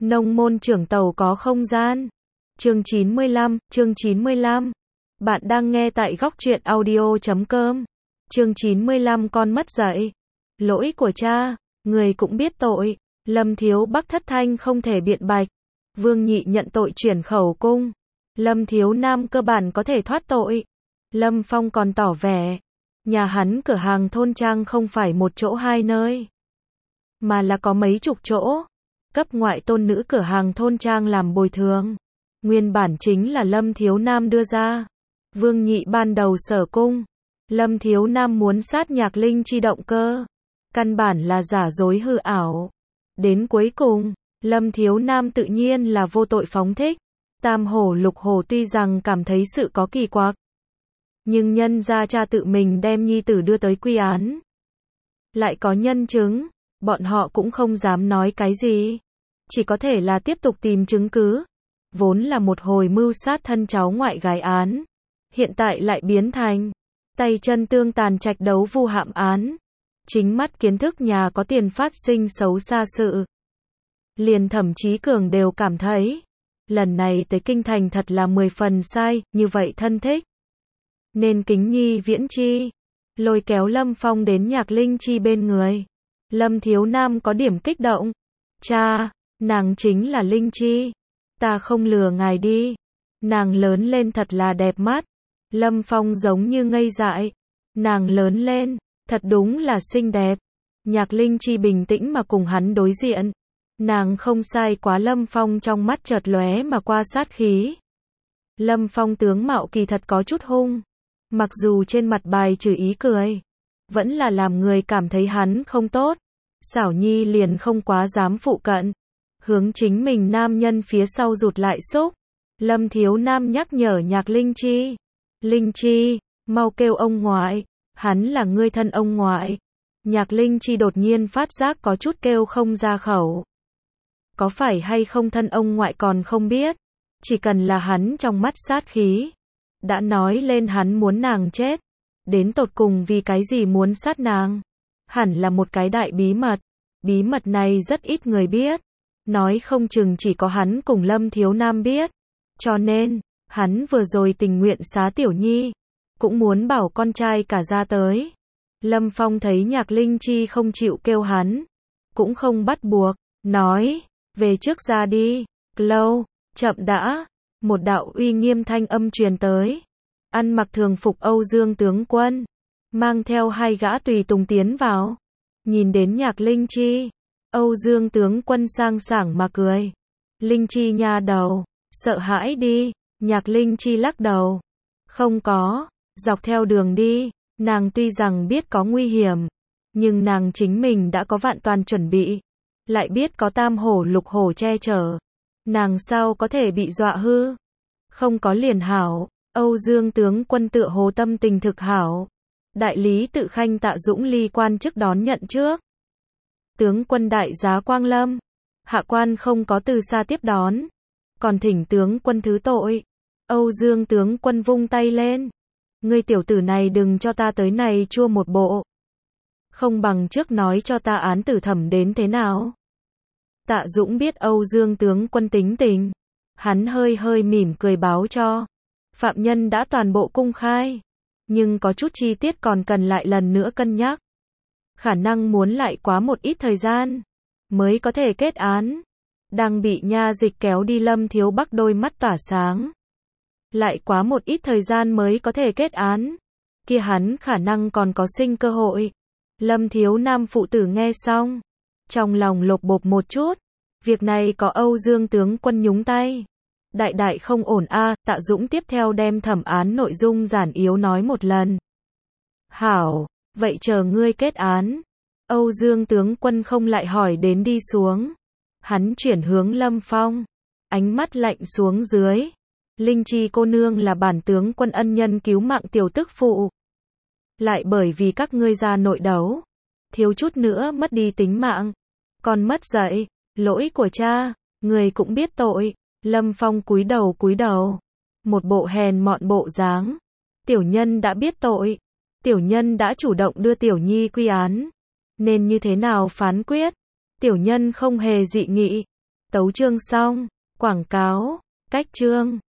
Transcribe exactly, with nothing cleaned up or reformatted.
Nông môn trưởng tàu có không gian. Chương chín mươi lăm, chương chín mươi lăm. Bạn đang nghe tại góc truyện audio chấm com. Chương chín mươi lăm con mất dạy. Lỗi của cha, người cũng biết tội. Lâm Thiếu Bắc thất thanh không thể biện bạch. Vương Nhị nhận tội chuyển khẩu cung. Lâm Thiếu Nam cơ bản có thể thoát tội. Lâm Phong còn tỏ vẻ, nhà hắn cửa hàng thôn trang không phải một chỗ hai nơi, mà là có mấy chục chỗ. Cấp ngoại tôn nữ cửa hàng thôn trang làm bồi thường. Nguyên bản chính là Lâm Thiếu Nam đưa ra. Vương Nhị ban đầu sở cung. Lâm Thiếu Nam muốn sát Nhạc Linh chi động cơ. Căn bản là giả dối hư ảo. Đến cuối cùng, Lâm Thiếu Nam tự nhiên là vô tội phóng thích. Tam hổ lục hổ tuy rằng cảm thấy sự có kỳ quặc, nhưng nhân ra cha tự mình đem nhi tử đưa tới quy án, lại có nhân chứng, bọn họ cũng không dám nói cái gì. Chỉ có thể là tiếp tục tìm chứng cứ. Vốn là một hồi mưu sát thân cháu ngoại gái án, hiện tại lại biến thành tay chân tương tàn trạch đấu vu hãm án. Chính mắt kiến thức nhà có tiền phát sinh xấu xa sự. Liền Thẩm Chí Cường đều cảm thấy, lần này tới kinh thành thật là mười phần sai, như vậy thân thích nên kính nhi viễn chi. Lôi kéo Lâm Phong đến Nhạc Linh chi bên người. Lâm Thiếu Nam có điểm kích động. Cha, nàng chính là Linh chi. Ta không lừa ngài đi. Nàng lớn lên thật là đẹp mắt. Lâm Phong giống như ngây dại. Nàng lớn lên, thật đúng là xinh đẹp. Nhạc Linh chi bình tĩnh mà cùng hắn đối diện. Nàng không sai quá. Lâm Phong trong mắt chợt lóe mà qua sát khí. Lâm Phong tướng mạo kỳ thật có chút hung. Mặc dù trên mặt bài trừ ý cười, vẫn là làm người cảm thấy hắn không tốt. Xảo Nhi liền không quá dám phụ cận. Hướng chính mình nam nhân phía sau rụt lại xúc. Lâm Thiếu Nam nhắc nhở Nhạc Linh chi. Linh chi, mau kêu ông ngoại. Hắn là ngươi thân ông ngoại. Nhạc Linh chi đột nhiên phát giác có chút kêu không ra khẩu. Có phải hay không thân ông ngoại còn không biết. Chỉ cần là hắn trong mắt sát khí. Đã nói lên hắn muốn nàng chết. Đến tột cùng vì cái gì muốn sát nàng. Hẳn là một cái đại bí mật. Bí mật này rất ít người biết. Nói không chừng chỉ có hắn cùng Lâm Thiếu Nam biết. Cho nên, hắn vừa rồi tình nguyện xá Tiểu Nhi. Cũng muốn bảo con trai cả ra tới. Lâm Phong thấy Nhạc Linh chi không chịu kêu hắn. Cũng không bắt buộc. Nói, về trước ra đi. Lâu, chậm đã. Một đạo uy nghiêm thanh âm truyền tới. Ăn mặc thường phục Âu Dương tướng quân, mang theo hai gã tùy tùng tiến vào. Nhìn đến Nhạc Linh chi, Âu Dương tướng quân sang sảng mà cười. Linh chi nha đầu, sợ hãi đi. Nhạc Linh chi lắc đầu. Không có, dọc theo đường đi, nàng tuy rằng biết có nguy hiểm, nhưng nàng chính mình đã có vạn toàn chuẩn bị. Lại biết có tam hổ lục hổ che chở. Nàng sao có thể bị dọa hư. Không có liền hảo. Âu Dương tướng quân tựa hồ tâm tình thực hảo. Đại lý tự khanh Tạ Dũng Ly quan chức đón nhận trước. Tướng quân đại giá Quang Lâm. Hạ quan không có từ xa tiếp đón. Còn thỉnh tướng quân thứ tội. Âu Dương tướng quân vung tay lên. Ngươi tiểu tử này đừng cho ta tới này chua một bộ. Không bằng trước nói cho ta án tử thẩm đến thế nào. Tạ Dũng biết Âu Dương tướng quân tính tình. Hắn hơi hơi mỉm cười báo cho. Phạm nhân đã toàn bộ cung khai. Nhưng có chút chi tiết còn cần lại lần nữa cân nhắc. Khả năng muốn lại quá một ít thời gian. Mới có thể kết án. Đang bị nha dịch kéo đi Lâm Thiếu Bắc đôi mắt tỏa sáng. Lại quá một ít thời gian mới có thể kết án. Kia hắn khả năng còn có sinh cơ hội. Lâm Thiếu Nam phụ tử nghe xong. Trong lòng lột bột một chút. Việc này có Âu Dương tướng quân nhúng tay. Đại đại không ổn a. À, Tạ Dũng tiếp theo đem thẩm án nội dung giản yếu nói một lần. Hảo, vậy chờ ngươi kết án. Âu Dương tướng quân không lại hỏi đến đi xuống. Hắn chuyển hướng Lâm Phong. Ánh mắt lạnh xuống dưới. Linh chi cô nương là bản tướng quân ân nhân cứu mạng tiểu tức phụ. Lại bởi vì các ngươi ra nội đấu. Thiếu chút nữa mất đi tính mạng. Còn mất dạy. Lỗi của cha. Người cũng biết tội. Lâm Phong cúi đầu cúi đầu. Một bộ hèn mọn bộ dáng. Tiểu nhân đã biết tội. Tiểu nhân đã chủ động đưa Tiểu Nhi quy án. Nên như thế nào phán quyết? Tiểu nhân không hề dị nghị. Tấu chương xong. Quảng cáo. Cách chương.